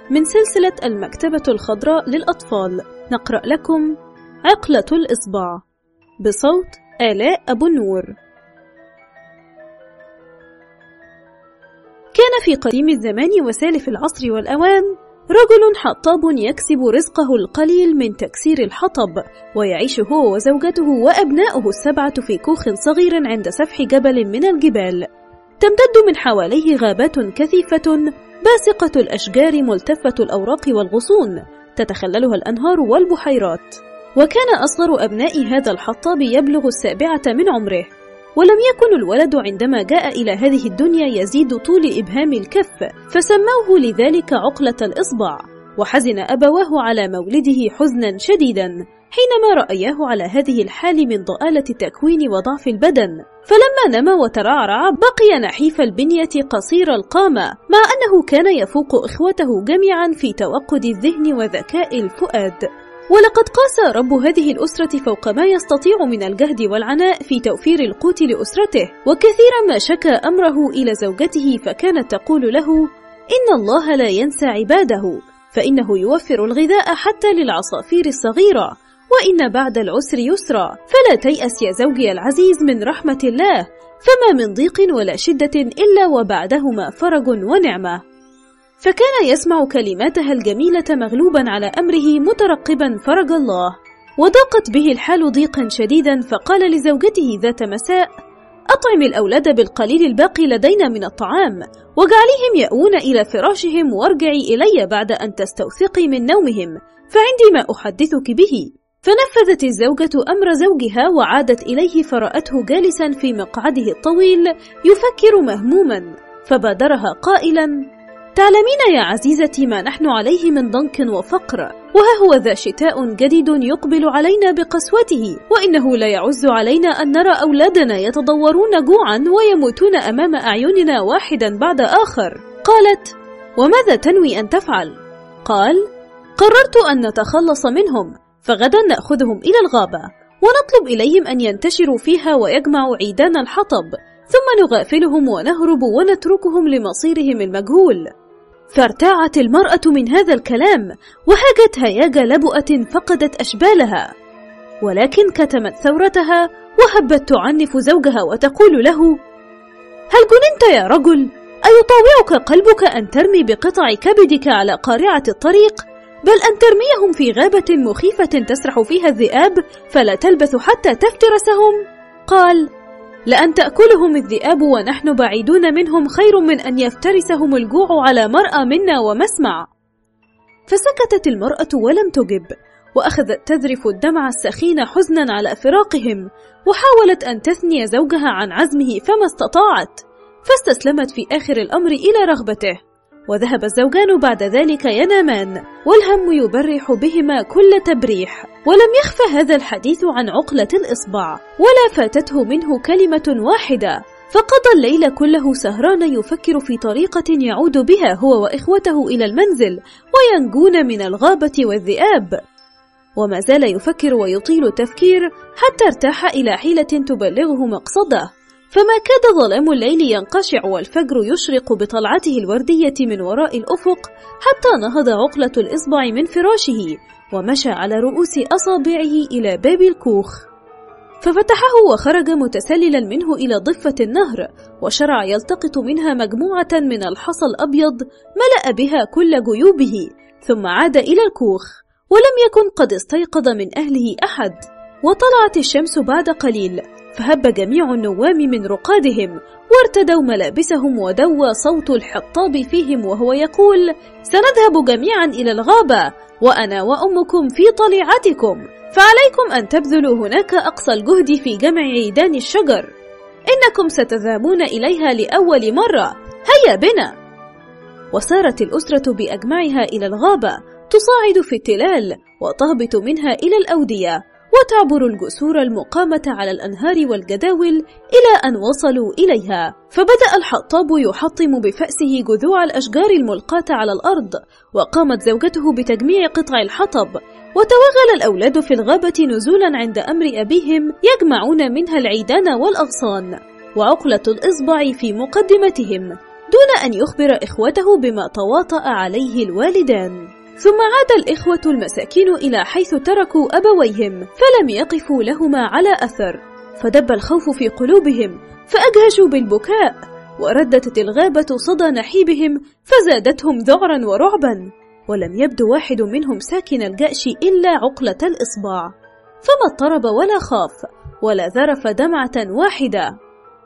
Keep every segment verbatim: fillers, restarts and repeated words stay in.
من سلسلة المكتبة الخضراء للأطفال. نقرأ لكم عقلة الإصبع بصوت آلاء أبو النور. كان في قديم الزمان وسالف العصر والأوان رجل حطاب يكسب رزقه القليل من تكسير الحطب، ويعيش هو وزوجته وأبناؤه السبعة في كوخ صغير عند سفح جبل من الجبال. تمتد من حواليه غابات كثيفة باسقة الأشجار ملتفة الأوراق والغصون، تتخللها الأنهار والبحيرات. وكان أصغر أبناء هذا الحطاب يبلغ السابعة من عمره، ولم يكن الولد عندما جاء إلى هذه الدنيا يزيد طول إبهام الكف، فسموه لذلك عقلة الإصبع. وحزن أبواه على مولده حزنا شديدا حينما رأياه على هذه الحال من ضآلة التكوين وضعف البدن، فلما نما وترعرع بقي نحيف البنية قصير القامة، مع أنه كان يفوق إخوته جميعا في توقد الذهن وذكاء الفؤاد. ولقد قاس رب هذه الأسرة فوق ما يستطيع من الجهد والعناء في توفير القوت لأسرته، وكثيرا ما شكى أمره إلى زوجته، فكانت تقول له: إن الله لا ينسى عباده، فإنه يوفر الغذاء حتى للعصافير الصغيرة، وإن بعد العسر يسرا، فلا تيأس يا زوجي العزيز من رحمة الله، فما من ضيق ولا شدة إلا وبعدهما فرج ونعمة. فكان يسمع كلماتها الجميلة مغلوبا على أمره مترقبا فرج الله. وضاقت به الحال ضيقا شديدا، فقال لزوجته ذات مساء: أطعم الأولاد بالقليل الباقي لدينا من الطعام، واجعليهم يأوون إلى فراشهم، وارجعي إلي بعد أن تستوثقي من نومهم، فعندي ما أحدثك به. فنفذت الزوجة أمر زوجها وعادت إليه، فرأته جالسا في مقعده الطويل يفكر مهموما، فبادرها قائلا: تعلمين يا عزيزتي ما نحن عليه من ضنك وفقر، وها هو ذا شتاء جديد يقبل علينا بقسوته، وإنه لا يعز علينا أن نرى أولادنا يتضورون جوعا ويموتون أمام أعيننا واحدا بعد آخر. قالت: وماذا تنوي أن تفعل؟ قال: قررت أن نتخلص منهم، فغدا نأخذهم إلى الغابة ونطلب إليهم أن ينتشروا فيها ويجمعوا عيدان الحطب، ثم نغافلهم ونهرب ونتركهم لمصيرهم المجهول. فارتاعت المرأة من هذا الكلام، وهاجت هياج لبؤة فقدت أشبالها، ولكن كتمت ثورتها وهبت تعنف زوجها وتقول له: هل جننت يا رجل؟ أيطاوعك قلبك أن ترمي بقطع كبدك على قارعة الطريق، بل أن ترميهم في غابة مخيفة تسرح فيها الذئاب فلا تلبث حتى تفترسهم؟ قال: لأن تأكلهم الذئاب ونحن بعيدون منهم خير من أن يفترسهم الجوع على مرأى منا ومسمع. فسكتت المرأة ولم تجب، وأخذت تذرف الدمع السخين حزنا على فراقهم، وحاولت أن تثني زوجها عن عزمه فما استطاعت، فاستسلمت في آخر الأمر إلى رغبته. وذهب الزوجان بعد ذلك ينامان، والهم يبرح بهما كل تبريح. ولم يخفى هذا الحديث عن عقلة الإصبع، ولا فاتته منه كلمة واحدة، فقضى الليل كله سهران يفكر في طريقة يعود بها هو وإخوته إلى المنزل وينجون من الغابة والذئاب. وما زال يفكر ويطيل التفكير حتى ارتاح إلى حيلة تبلغه مقصده، فما كاد ظلام الليل ينقشع والفجر يشرق بطلعته الوردية من وراء الأفق، حتى نهض عقلة الإصبع من فراشه ومشى على رؤوس أصابعه إلى باب الكوخ، ففتحه وخرج متسللا منه إلى ضفة النهر، وشرع يلتقط منها مجموعة من الحصى الأبيض ملأ بها كل جيوبه، ثم عاد إلى الكوخ، ولم يكن قد استيقظ من أهله أحد. وطلعت الشمس بعد قليل، فهب جميع النوام من رقادهم وارتدوا ملابسهم، ودوى صوت الحطاب فيهم وهو يقول: سنذهب جميعا إلى الغابة، وأنا وأمكم في طليعتكم، فعليكم أن تبذلوا هناك أقصى الجهد في جمع عيدان الشجر، إنكم ستذهبون إليها لأول مرة، هيا بنا. وسارت الأسرة بأجمعها إلى الغابة، تصاعد في التلال وتهبط منها إلى الأودية، وتعبر الجسور المقامة على الأنهار والجداول إلى أن وصلوا إليها. فبدأ الحطاب يحطم بفأسه جذوع الأشجار الملقاة على الأرض، وقامت زوجته بتجميع قطع الحطب، وتوغل الأولاد في الغابة نزولا عند أمر أبيهم يجمعون منها العيدان والأغصان، وعقلة الإصبع في مقدمتهم. دون أن يخبر إخوته بما تواطأ عليه الوالدان. ثم عاد الإخوة المساكين إلى حيث تركوا أبويهم، فلم يقفوا لهما على أثر، فدب الخوف في قلوبهم فأجهشوا بالبكاء، ورددت الغابة صدى نحيبهم فزادتهم ذعرا ورعبا، ولم يبدو واحد منهم ساكن الجأش إلا عقلة الإصبع، فما اضطرب ولا خاف ولا ذرف دمعة واحدة،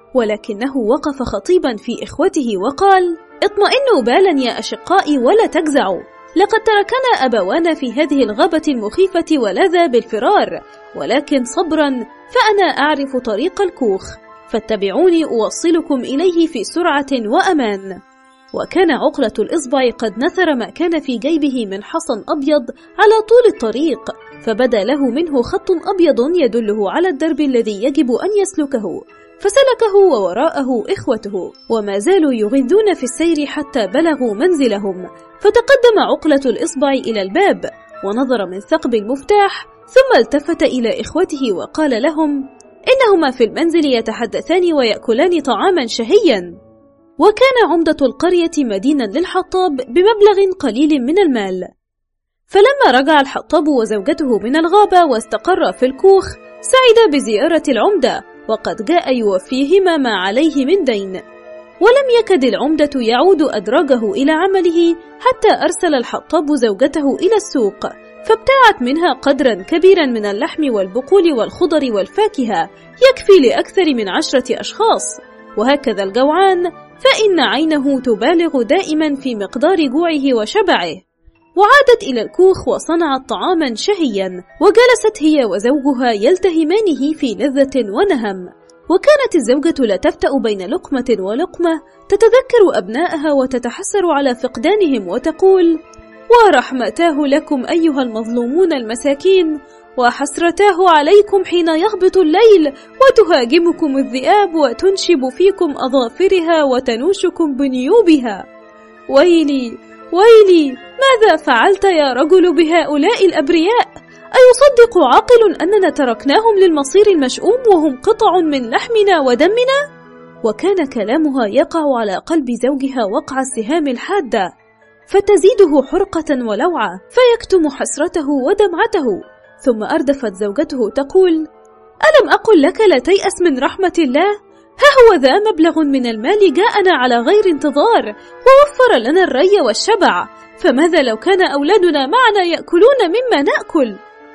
ولكنه وقف خطيبا في إخوته وقال: اطمئنوا بالا يا أشقائي ولا تجزعوا، لقد تركنا أبوانا في هذه الغابة المخيفة ولذا بالفرار، ولكن صبرا فأنا أعرف طريق الكوخ، فاتبعوني أوصلكم إليه في سرعة وأمان. وكان عقلة الإصبع قد نثر ما كان في جيبه من حصى أبيض على طول الطريق، فبدا له منه خط أبيض يدله على الدرب الذي يجب أن يسلكه، فسلكه ووراءه إخوته، وما زالوا يغذون في السير حتى بلغوا منزلهم، فتقدم عقلة الإصبع إلى الباب ونظر من ثقب المفتاح، ثم التفت إلى إخوته وقال لهم: إنهما في المنزل يتحدثان ويأكلان طعاما شهيا. وكان عمدة القرية مدينا للحطاب بمبلغ قليل من المال، فلما رجع الحطاب وزوجته من الغابة واستقر في الكوخ سعد بزيارة العمدة، وقد جاء يوفيهما ما عليه من دين، ولم يكد العمدة يعود أدراجه إلى عمله حتى أرسل الحطاب زوجته إلى السوق، فابتاعت منها قدرا كبيرا من اللحم والبقول والخضر والفاكهة يكفي لأكثر من عشرة أشخاص، وهكذا الجوعان فإن عينه تبالغ دائما في مقدار جوعه وشبعه. وعادت إلى الكوخ وصنعت طعاما شهيا، وجلست هي وزوجها يلتهمانه في لذة ونهم، وكانت الزوجة لا تفتأ بين لقمة ولقمة تتذكر أبنائها وتتحسر على فقدانهم وتقول: ورحمتاه لكم أيها المظلومون المساكين، وحسرتاه عليكم حين يهبط الليل وتهاجمكم الذئاب وتنشب فيكم أظافرها وتنوشكم بنيوبها. ويلي ويلي، ماذا فعلت يا رجل بهؤلاء الأبرياء؟ أيصدق عاقل أننا تركناهم للمصير المشؤوم وهم قطع من لحمنا ودمنا؟ وكان كلامها يقع على قلب زوجها وقع السهام الحادة، فتزيده حرقة ولوعة، فيكتم حسرته ودمعته. ثم أردفت زوجته تقول: ألم أقل لك لا تيأس من رحمة الله؟ ها هو ذا مبلغ من المال جاءنا على غير انتظار، ووفر لنا الري والشبع، فماذا لو كان أولادنا معنا يأكلون مما نأكل؟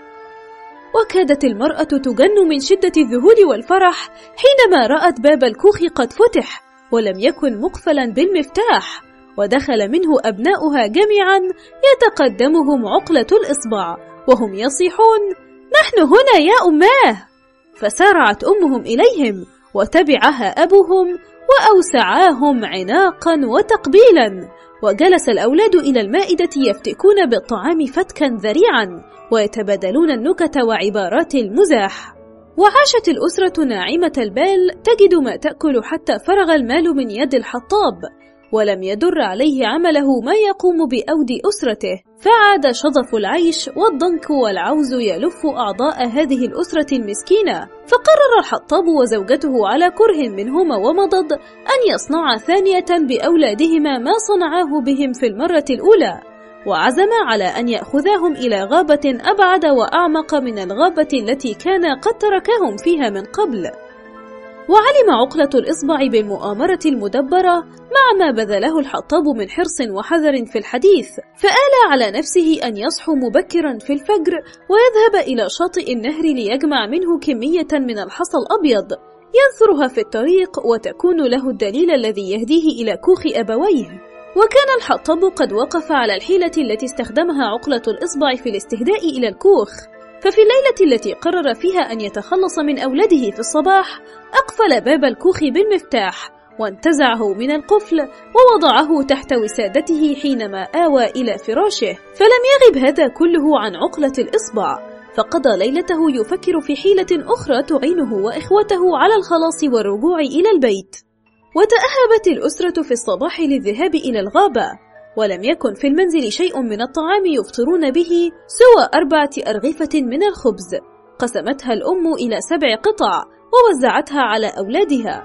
وكادت المرأة تجن من شدة الذهول والفرح حينما رأت باب الكوخ قد فتح ولم يكن مقفلا بالمفتاح، ودخل منه أبناؤها جميعا يتقدمهم عقلة الإصبع وهم يصيحون: نحن هنا يا أماه. فسارعت أمهم إليهم وتبعها أبوهم وأوسعاهم عناقا وتقبيلا، وجلس الأولاد إلى المائدة يفتكون بالطعام فتكا ذريعا ويتبادلون النكت وعبارات المزاح. وعاشت الأسرة ناعمة البال تجد ما تأكل حتى فرغ المال من يد الحطاب، ولم يدر عليه عمله ما يقوم بأود أسرته، فعاد شظف العيش والضنك والعوز يلف أعضاء هذه الأسرة المسكينة. فقرر الحطاب وزوجته على كره منهما ومضض أن يصنعا ثانية بأولادهما ما صنعاه بهم في المرة الأولى، وعزم على أن يأخذاهم إلى غابة أبعد وأعمق من الغابة التي كان قد تركهم فيها من قبل. وعلم عقلة الإصبع بالمؤامرة المدبرة مع ما بذله الحطاب من حرص وحذر في الحديث، فآل على نفسه أن يصحو مبكرا في الفجر ويذهب إلى شاطئ النهر ليجمع منه كمية من الحصى الأبيض ينثرها في الطريق وتكون له الدليل الذي يهديه إلى كوخ أبويه. وكان الحطاب قد وقف على الحيلة التي استخدمها عقلة الإصبع في الاستهداء إلى الكوخ، ففي الليلة التي قرر فيها أن يتخلص من أولاده في الصباح أقفل باب الكوخ بالمفتاح وانتزعه من القفل ووضعه تحت وسادته حينما آوى إلى فراشه، فلم يغب هذا كله عن عقلة الإصبع، فقضى ليلته يفكر في حيلة أخرى تعينه وإخوته على الخلاص والرجوع إلى البيت. وتأهبت الأسرة في الصباح للذهاب إلى الغابة، ولم يكن في المنزل شيء من الطعام يفطرون به سوى أربعة أرغفة من الخبز، قسمتها الأم إلى سبع قطع ووزعتها على أولادها.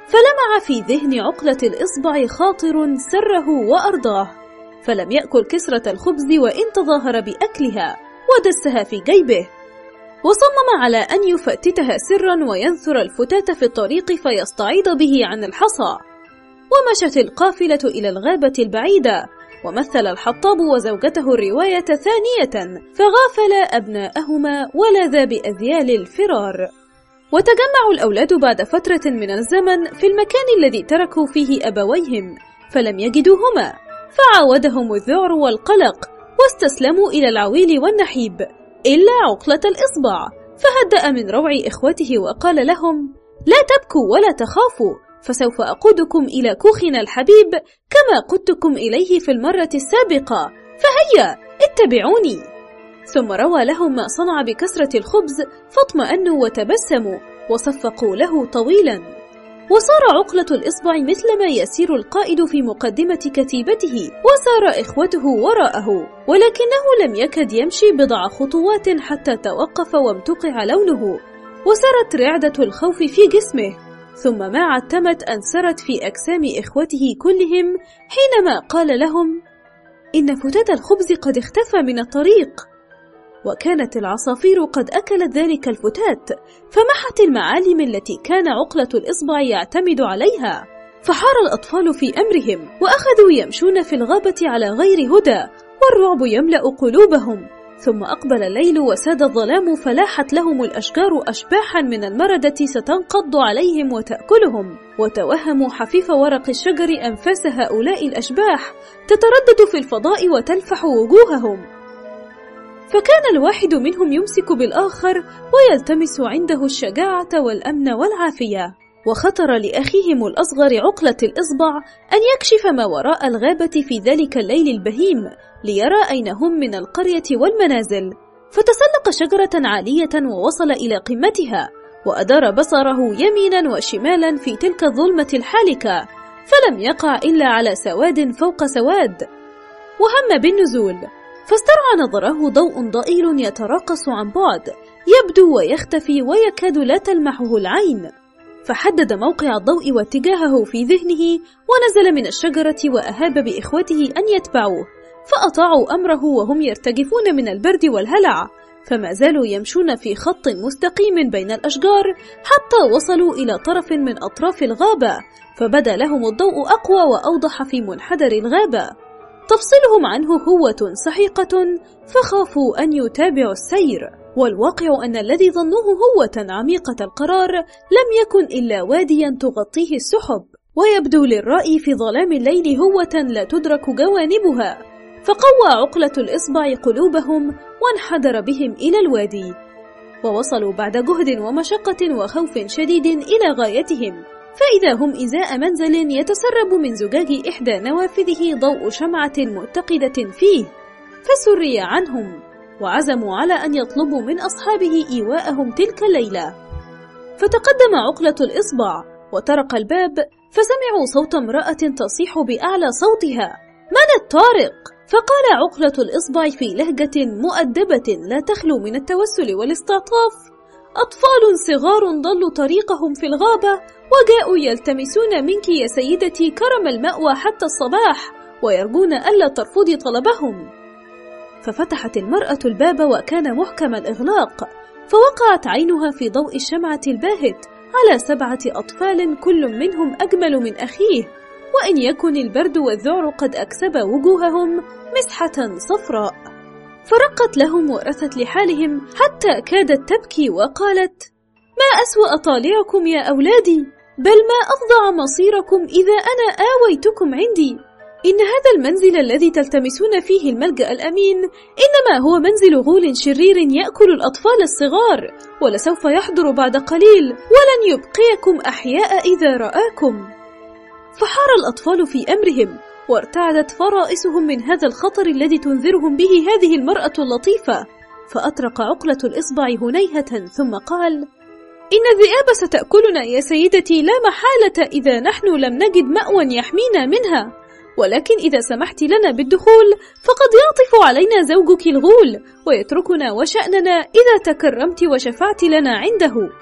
فلمع في ذهن عقلة الإصبع خاطر سره وأرضاه، فلم يأكل كسرة الخبز وإن تظاهر بأكلها، ودسها في جيبه، وصمم على أن يفتتها سرا وينثر الفتاة في الطريق فيستعيض به عن الحصى. ومشت القافلة إلى الغابة البعيدة، ومثل الحطاب وزوجته الرواية ثانية، فغافلا أبناءهما ولذا بأذيال الفرار. وتجمعوا الأولاد بعد فترة من الزمن في المكان الذي تركوا فيه أبويهم، فلم يجدوهما، فعاودهم الذعر والقلق، واستسلموا إلى العويل والنحيب إلا عقلة الإصبع، فهدأ من روع إخوته وقال لهم: لا تبكوا ولا تخافوا، فسوف أقودكم إلى كوخنا الحبيب كما قدتكم إليه في المرة السابقة، فهيا اتبعوني. ثم روى لهم ما صنع بكسرة الخبز، فاطمأنوا وتبسموا وصفقوا له طويلا. وصار عقلة الإصبع مثلما يسير القائد في مقدمة كتيبته، وسار إخوته وراءه، ولكنه لم يكد يمشي بضع خطوات حتى توقف وامتقع لونه، وسرت رعدة الخوف في جسمه، ثم ما عتمت أن سرت في أجسام إخوته كلهم حينما قال لهم: إن فتاة الخبز قد اختفى من الطريق. وكانت العصافير قد أكلت ذلك الفتات، فمحت المعالم التي كان عقلة الإصبع يعتمد عليها، فحار الأطفال في أمرهم، وأخذوا يمشون في الغابة على غير هدى، والرعب يملأ قلوبهم. ثم أقبل الليل وساد الظلام، فلاحت لهم الأشجار أشباحا من المردة ستنقض عليهم وتأكلهم، وتوهموا حفيف ورق الشجر أنفاس هؤلاء الأشباح تتردد في الفضاء وتلفح وجوههم. فكان الواحد منهم يمسك بالآخر ويلتمس عنده الشجاعة والأمن والعافية. وخطر لأخيهم الأصغر عقلة الإصبع أن يكشف ما وراء الغابة في ذلك الليل البهيم، ليرى أين هم من القرية والمنازل، فتسلق شجرة عالية ووصل إلى قمتها، وأدار بصره يمينا وشمالا في تلك الظلمة الحالكة، فلم يقع إلا على سواد فوق سواد، وهم بالنزول، فاسترعى نظره ضوء ضئيل يتراقص عن بعد، يبدو ويختفي ويكاد لا تلمحه العين، فحدد موقع الضوء واتجاهه في ذهنه، ونزل من الشجرة وأهاب بإخوته أن يتبعوه، فأطاعوا أمره وهم يرتجفون من البرد والهلع، فما زالوا يمشون في خط مستقيم بين الأشجار حتى وصلوا إلى طرف من أطراف الغابة، فبدا لهم الضوء أقوى وأوضح في منحدر الغابة، تفصلهم عنه هوة سحيقة، فخافوا أن يتابعوا السير. والواقع أن الذي ظنوه هوة عميقة القرار لم يكن إلا واديا تغطيه السحب، ويبدو للرأي في ظلام الليل هوة لا تدرك جوانبها، فقوى عقلة الإصبع قلوبهم وانحدر بهم إلى الوادي، ووصلوا بعد جهد ومشقة وخوف شديد إلى غايتهم، فإذا هم إزاء منزل يتسرب من زجاج إحدى نوافذه ضوء شمعة متقدة فيه، فسري عنهم، وعزموا على أن يطلبوا من أصحابه إيواءهم تلك الليلة. فتقدم عقلة الإصبع وطرق الباب، فسمعوا صوت امرأة تصيح بأعلى صوتها: من الطارق؟ فقال عقلة الإصبع في لهجة مؤدبة لا تخلو من التوسل والاستعطاف: أطفال صغار ضلوا طريقهم في الغابة، وجاءوا يلتمسون منك يا سيدتي كرم المأوى حتى الصباح، ويرجون ألا ترفضي طلبهم. ففتحت المرأة الباب وكان محكم الإغلاق، فوقعت عينها في ضوء الشمعة الباهت على سبعة أطفال كل منهم أجمل من أخيه، وإن يكن البرد والذعر قد أكسب وجوههم مسحة صفراء، فرقت لهم ورثت لحالهم حتى كادت تبكي وقالت: ما أسوأ طالعكم يا أولادي، بل ما أفظع مصيركم إذا أنا آويتكم عندي. إن هذا المنزل الذي تلتمسون فيه الملجأ الأمين إنما هو منزل غول شرير يأكل الأطفال الصغار، ولسوف يحضر بعد قليل ولن يبقيكم أحياء إذا رآكم. فحار الأطفال في أمرهم، وارتعدت فرائسهم من هذا الخطر الذي تنذرهم به هذه المرأة اللطيفة. فأطرق عقلة الإصبع هنيهة ثم قال: إن الذئاب ستأكلنا يا سيدتي لا محالة إذا نحن لم نجد مأوى يحمينا منها، ولكن إذا سمحت لنا بالدخول فقد يعطف علينا زوجك الغول ويتركنا وشأننا إذا تكرمت وشفعت لنا عنده.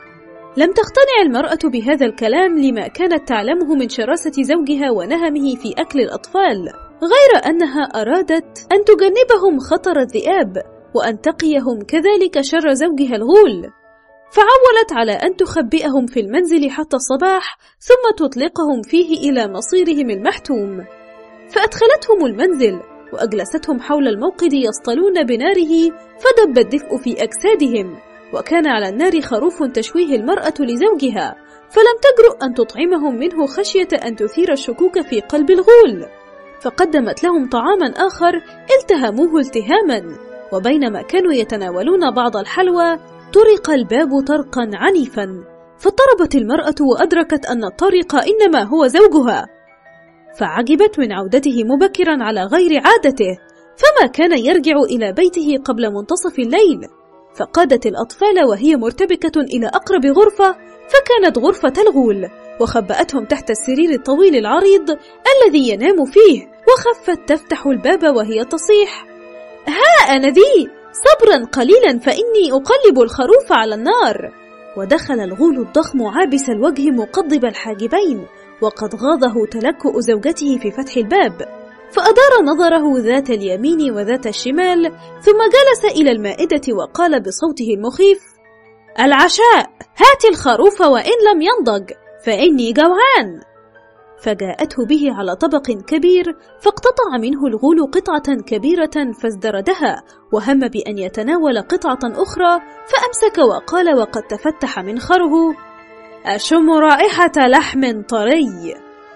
لم تقتنع المرأة بهذا الكلام لما كانت تعلمه من شراسة زوجها ونهمه في أكل الأطفال، غير أنها أرادت أن تجنبهم خطر الذئاب وأن تقيهم كذلك شر زوجها الغول، فعولت على أن تخبئهم في المنزل حتى الصباح ثم تطلقهم فيه إلى مصيرهم المحتوم. فأدخلتهم المنزل وأجلستهم حول الموقد يصطلون بناره، فدب الدفء في أجسادهم، وكان على النار خروف تشويه المرأة لزوجها، فلم تجرؤ أن تطعمهم منه خشية أن تثير الشكوك في قلب الغول، فقدمت لهم طعاما آخر التهموه التهاما. وبينما كانوا يتناولون بعض الحلوى طرق الباب طرقا عنيفا، فاضطربت المرأة وأدركت أن الطارق إنما هو زوجها، فعجبت من عودته مبكرا على غير عادته، فما كان يرجع إلى بيته قبل منتصف الليل، فقادت الأطفال وهي مرتبكة إلى أقرب غرفة، فكانت غرفة الغول، وخبأتهم تحت السرير الطويل العريض الذي ينام فيه، وخفت تفتح الباب وهي تصيح: ها أنا ذي، صبرا قليلا فإني أقلب الخروف على النار. ودخل الغول الضخم عابس الوجه مقضب الحاجبين، وقد غاضه تلكؤ زوجته في فتح الباب، فأدار نظره ذات اليمين وذات الشمال، ثم جلس إلى المائدة وقال بصوته المخيف: العشاء، هات الخروف وإن لم ينضج فإني جوعان. فجاءته به على طبق كبير، فاقتطع منه الغول قطعة كبيرة فازدردها، وهم بأن يتناول قطعة أخرى، فأمسك وقال وقد تفتح منخره: أشم رائحة لحم طري.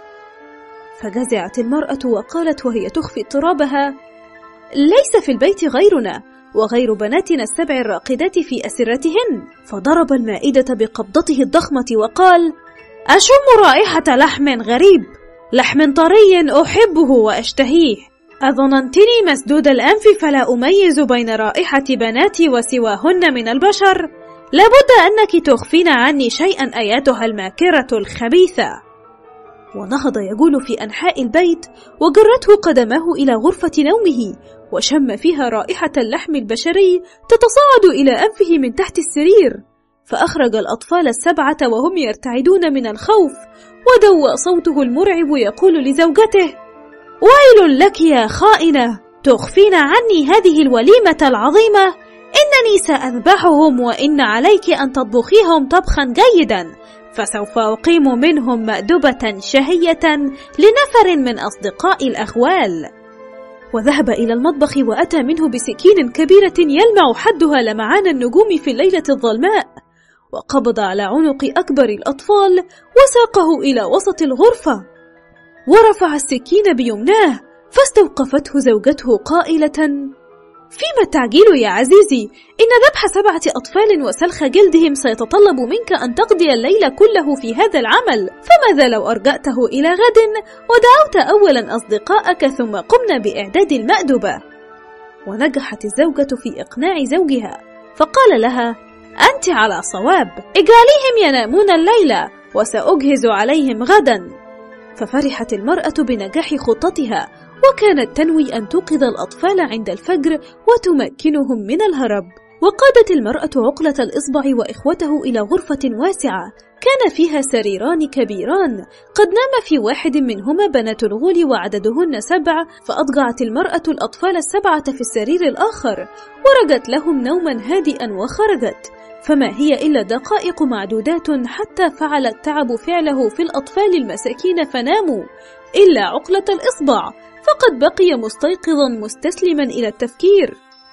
فجزعت المرأة وقالت وهي تخفي اضطرابها: ليس في البيت غيرنا وغير بناتنا السبع الراقدات في أسرتهن. فضرب المائدة بقبضته الضخمة وقال: أشم رائحة لحم غريب، لحم طري أحبه وأشتهيه، أظننتني مسدود الأنف فلا أميز بين رائحة بناتي وسواهن من البشر؟ لابد أنك تخفين عني شيئا أياتها الماكرة الخبيثة. ونهض يجول في أنحاء البيت، وجرته قدماه إلى غرفة نومه، وشم فيها رائحة اللحم البشري تتصاعد إلى أنفه من تحت السرير، فأخرج الأطفال السبعة وهم يرتعدون من الخوف، ودوى صوته المرعب يقول لزوجته: ويل لك يا خائنة، تخفين عني هذه الوليمة العظيمة، إنني سأذبحهم وإن عليك أن تطبخيهم طبخا جيدا، فسوف أقيم منهم مأدبة شهية لنفر من أصدقاء الأغوال. وذهب إلى المطبخ وأتى منه بسكين كبيرة يلمع حدها لمعان النجوم في الليلة الظلماء، وقبض على عنق أكبر الأطفال وساقه إلى وسط الغرفة، ورفع السكين بيمناه، فاستوقفته زوجته قائلة: فيما التعجيل يا عزيزي؟ إن ذبح سبعة أطفال وسلخ جلدهم سيتطلب منك أن تقضي الليل كله في هذا العمل، فماذا لو أرجأته إلى غد ودعوت أولا أصدقائك ثم قمنا بإعداد المأدبة؟ ونجحت الزوجة في إقناع زوجها، فقال لها: أنت على صواب، اجعليهم ينامون الليلة وسأجهز عليهم غدا. ففرحت المرأة بنجاح خطتها، وكانت تنوي أن توقظ الأطفال عند الفجر وتمكنهم من الهرب. وقادت المرأة عقلة الإصبع وإخوته إلى غرفة واسعة كان فيها سريران كبيران، قد نام في واحد منهما بنات الغول وعددهن سبع، فأضجعت المرأة الأطفال السبعة في السرير الآخر، ورجت لهم نوما هادئا وخرجت، فما هي إلا دقائق معدودات حتى فعل التعب فعله في الأطفال المساكين فناموا، إلا عقلة الإصبع فقد بقي مستيقظا مستسلما إلى التفكير.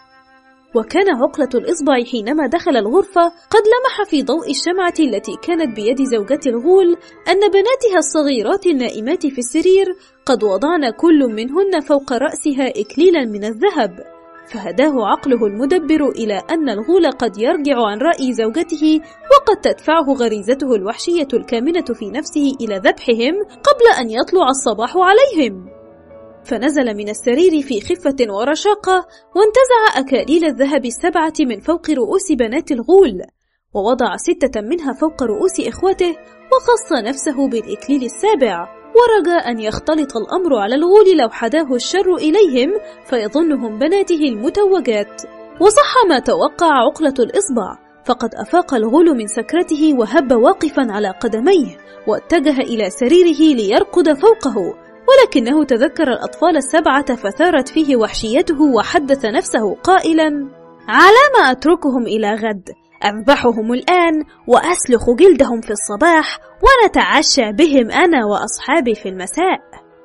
وكان عقلة الإصبع حينما دخل الغرفة قد لمح في ضوء الشمعة التي كانت بيد زوجة الغول أن بناتها الصغيرات النائمات في السرير قد وضعن كل منهن فوق رأسها إكليلا من الذهب، فهداه عقله المدبر إلى أن الغول قد يرجع عن رأي زوجته، وقد تدفعه غريزته الوحشية الكامنة في نفسه إلى ذبحهم قبل أن يطلع الصباح عليهم. فنزل من السرير في خفة ورشاقة، وانتزع أكاليل الذهب السبعة من فوق رؤوس بنات الغول، ووضع ستة منها فوق رؤوس إخوته، وخص نفسه بالإكليل السابع، ورجى أن يختلط الأمر على الغول لو حداه الشر إليهم فيظنهم بناته المتوجات. وصح ما توقع عقلة الإصبع، فقد أفاق الغول من سكرته وهب واقفا على قدميه، واتجه إلى سريره ليرقد فوقه، ولكنه تذكر الأطفال السبعة فثارت فيه وحشيته وحدث نفسه قائلا: على ما أتركهم إلى غد؟ أذبحهم الآن وأسلخ جلدهم في الصباح ونتعشى بهم أنا وأصحابي في المساء.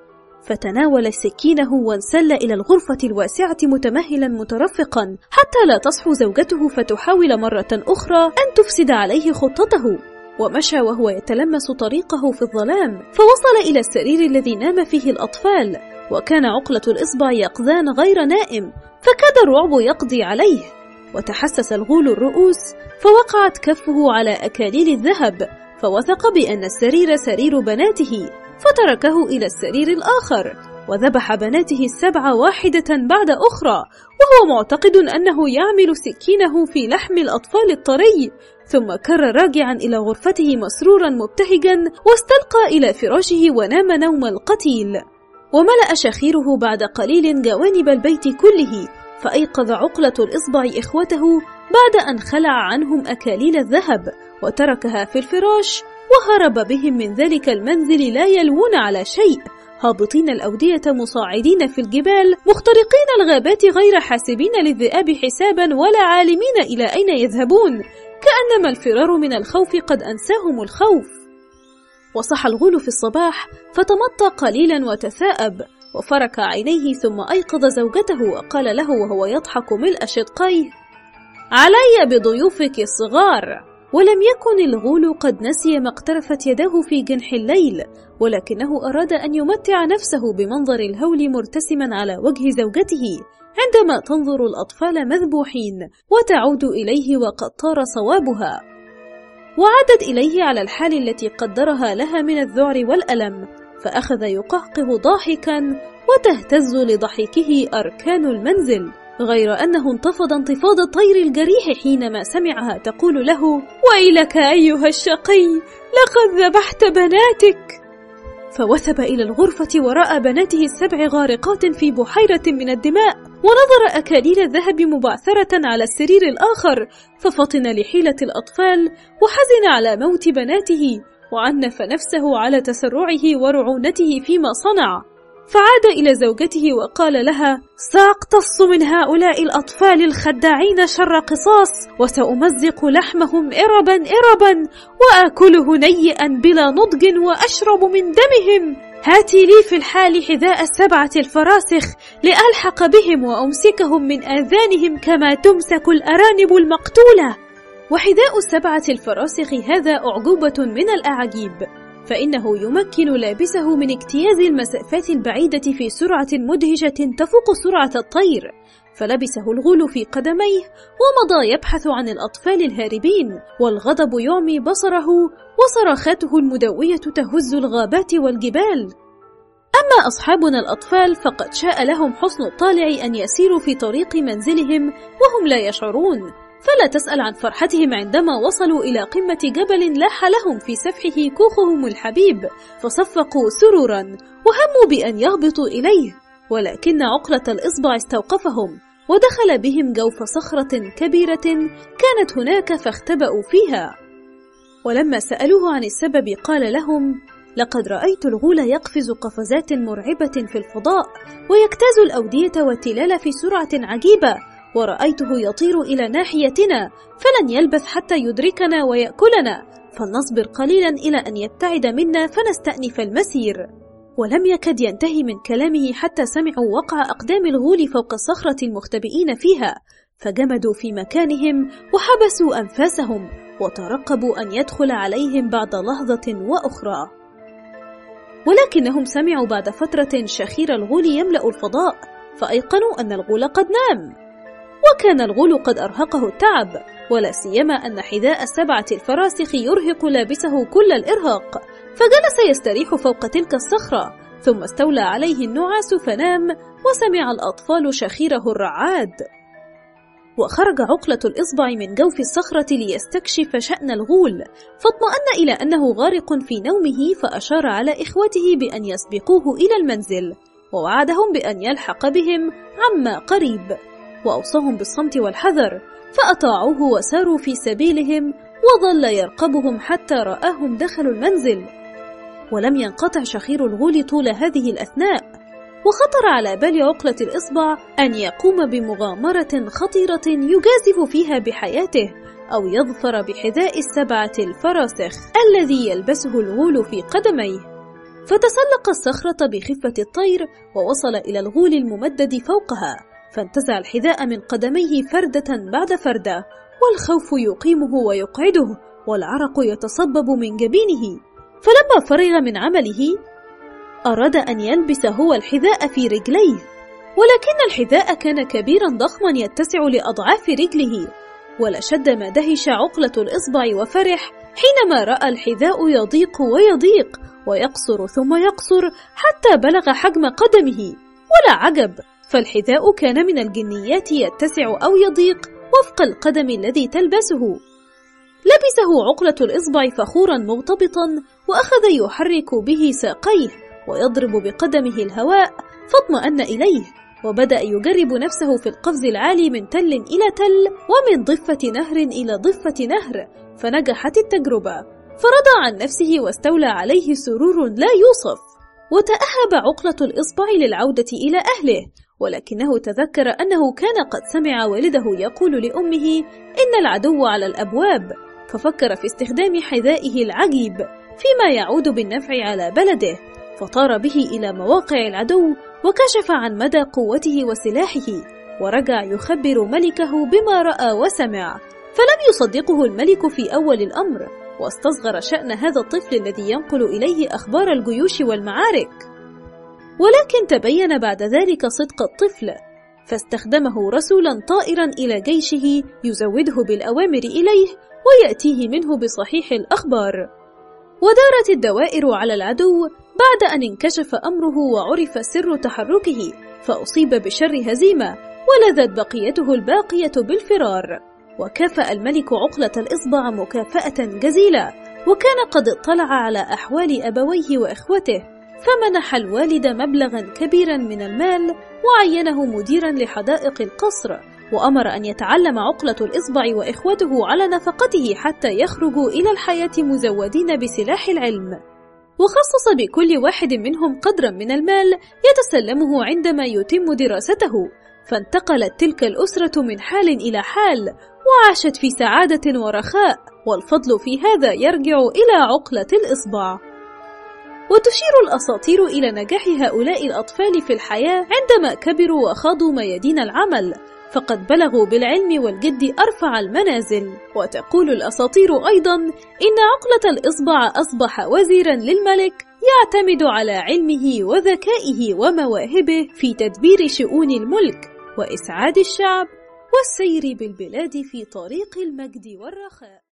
فتناول سكينه وانسل إلى الغرفة الواسعة متمهلا مترفقا حتى لا تصحو زوجته فتحاول مرة أخرى أن تفسد عليه خطته، ومشى وهو يتلمس طريقه في الظلام فوصل إلى السرير الذي نام فيه الأطفال، وكان عقلة الإصبع يقظان غير نائم، فكاد الرعب يقضي عليه. وتحسس الغول الرؤوس فوقعت كفه على أكاليل الذهب، فوثق بأن السرير سرير بناته، فتركه إلى السرير الآخر وذبح بناته السبع واحدة بعد أخرى، وهو معتقد أنه يعمل سكينه في لحم الأطفال الطري، ثم كر راجعا إلى غرفته مسرورا مبتهجا، واستلقى إلى فراشه ونام نوم القتيل. وملأ شخيره بعد قليل جوانب البيت كله، فأيقظ عقلة الإصبع إخوته بعد أن خلع عنهم أكاليل الذهب وتركها في الفراش، وهرب بهم من ذلك المنزل لا يلوون على شيء، هابطين الأودية مصاعدين في الجبال، مخترقين الغابات غير حاسبين للذئاب حسابا ولا عالمين إلى أين يذهبون، كأنما الفرار من الخوف قد أنساهم الخوف. وصحى الغول في الصباح فتمطى قليلا وتثاءب وفرك عينيه، ثم أيقظ زوجته وقال له وهو يضحك ملء شدقيه: علي بضيوفك الصغار. ولم يكن الغول قد نسي ما اقترفت يداه في جنح الليل، ولكنه أراد أن يمتع نفسه بمنظر الهول مرتسما على وجه زوجته عندما تنظر الأطفال مذبوحين وتعود إليه وقد طار صوابها. وعادت إليه على الحال التي قدرها لها من الذعر والألم، فأخذ يقهقه ضاحكا وتهتز لضحكه أركان المنزل، غير أنه انتفض انتفاض الطير الجريح حينما سمعها تقول له: ويلك أيها الشقي، لقد ذبحت بناتك. فوثب إلى الغرفة ورأى بناته السبع غارقات في بحيرة من الدماء، ونظر أكاليل الذهب مبعثرة على السرير الآخر، ففطن لحيلة الأطفال وحزن على موت بناته، وعنف نفسه على تسرعه ورعونته فيما صنع، فعاد إلى زوجته وقال لها: سأقتص من هؤلاء الأطفال الخداعين شر قصاص، وسأمزق لحمهم إربا إربا وآكله نيئا بلا نضج وأشرب من دمهم. هاتي لي في الحال حذاء السبعة الفراسخ لألحق بهم وأمسكهم من آذانهم كما تمسك الأرانب المقتولة. وحذاء السبعة الفراسخ هذا أعجوبة من الأعاجيب، فإنه يمكن لابسه من اجتياز المسافات البعيدة في سرعة مدهشة تفوق سرعة الطير، فلبسه الغول في قدميه ومضى يبحث عن الأطفال الهاربين، والغضب يعمي بصره وصراخاته المدوية تهز الغابات والجبال. أما أصحابنا الأطفال فقد شاء لهم حسن الطالع أن يسيروا في طريق منزلهم وهم لا يشعرون، فلا تسأل عن فرحتهم عندما وصلوا إلى قمة جبل لاح لهم في سفحه كوخهم الحبيب، فصفقوا سرورا وهموا بأن يهبطوا إليه، ولكن عقلة الإصبع استوقفهم ودخل بهم جوف صخرة كبيرة كانت هناك فاختبأوا فيها. ولما سألوه عن السبب قال لهم: لقد رأيت الغول يقفز قفزات مرعبة في الفضاء ويجتاز الأودية والتلال في سرعة عجيبة، ورأيته يطير إلى ناحيتنا، فلن يلبث حتى يدركنا ويأكلنا، فلنصبر قليلا إلى أن يبتعد منا فنستأنف المسير. ولم يكد ينتهي من كلامه حتى سمعوا وقع أقدام الغول فوق الصخرة المختبئين فيها، فجمدوا في مكانهم وحبسوا أنفاسهم وترقبوا أن يدخل عليهم بعد لحظة وأخرى. ولكنهم سمعوا بعد فترة شخير الغول يملأ الفضاء، فأيقنوا أن الغول قد نام. وكان الغول قد أرهقه التعب، ولا سيما أن حذاء السبعة الفراسخ يرهق لابسه كل الإرهاق، فجلس يستريح فوق تلك الصخرة، ثم استولى عليه النعاس فنام، وسمع الأطفال شخيره الرعاد. وخرج عقلة الإصبع من جوف الصخرة ليستكشف شأن الغول، فاطمأن إلى أنه غارق في نومه، فأشار على إخوته بأن يسبقوه إلى المنزل، ووعدهم بأن يلحق بهم عما قريب، وأوصاهم بالصمت والحذر، فأطاعوه وساروا في سبيلهم، وظل يرقبهم حتى رآهم دخلوا المنزل. ولم ينقطع شخير الغول طول هذه الأثناء، وخطر على بال عقلة الإصبع أن يقوم بمغامرة خطيرة يجازف فيها بحياته، أو يظفر بحذاء السبعة الفراسخ الذي يلبسه الغول في قدميه. فتسلق الصخرة بخفة الطير ووصل إلى الغول الممدد فوقها، فانتزع الحذاء من قدميه فردة بعد فردة، والخوف يقيمه ويقعده، والعرق يتصبب من جبينه. فلما فرغ من عمله أراد أن يلبس هو الحذاء في رجليه، ولكن الحذاء كان كبيرا ضخما يتسع لأضعاف رجله. ولشد ما دهش عقلة الإصبع وفرح حينما رأى الحذاء يضيق ويضيق ويقصر ثم يقصر حتى بلغ حجم قدمه. ولا عجب، فالحذاء كان من الجنيات يتسع أو يضيق وفق القدم الذي تلبسه. لبسه عقلة الإصبع فخورا مغتبطا، وأخذ يحرك به ساقيه ويضرب بقدمه الهواء، فاطمأن إليه، وبدأ يجرب نفسه في القفز العالي من تل إلى تل، ومن ضفة نهر إلى ضفة نهر، فنجحت التجربة، فرضى عن نفسه واستولى عليه سرور لا يوصف. وتأهب عقلة الإصبع للعودة إلى أهله، ولكنه تذكر أنه كان قد سمع والده يقول لأمه إن العدو على الأبواب، ففكر في استخدام حذائه العجيب فيما يعود بالنفع على بلده، فطار به إلى مواقع العدو وكشف عن مدى قوته وسلاحه، ورجع يخبر ملكه بما رأى وسمع. فلم يصدقه الملك في أول الأمر، واستصغر شأن هذا الطفل الذي ينقل إليه أخبار الجيوش والمعارك. ولكن تبين بعد ذلك صدق الطفل، فاستخدمه رسولا طائرا إلى جيشه يزوده بالأوامر إليه ويأتيه منه بصحيح الأخبار. ودارت الدوائر على العدو بعد أن انكشف أمره وعرف سر تحركه، فأصيب بشر هزيمة، ولذت بقيته الباقية بالفرار. وكافأ الملك عقلة الإصبع مكافأة جزيلة، وكان قد اطلع على أحوال أبويه وإخوته، فمنح الوالد مبلغا كبيرا من المال، وعينه مديرا لحدائق القصر، وأمر أن يتعلم عقلة الإصبع وإخوته على نفقته حتى يخرجوا إلى الحياة مزودين بسلاح العلم. وخصص بكل واحد منهم قدرا من المال يتسلمه عندما يتم دراسته، فانتقلت تلك الأسرة من حال إلى حال، وعاشت في سعادة ورخاء، والفضل في هذا يرجع إلى عقلة الإصبع. وتشير الأساطير إلى نجاح هؤلاء الأطفال في الحياة عندما كبروا وخاضوا ميادين العمل، فقد بلغوا بالعلم والجد أرفع المنازل. وتقول الأساطير أيضا إن عقلة الإصبع أصبح وزيرا للملك يعتمد على علمه وذكائه ومواهبه في تدبير شؤون الملك وإسعاد الشعب والسير بالبلاد في طريق المجد والرخاء.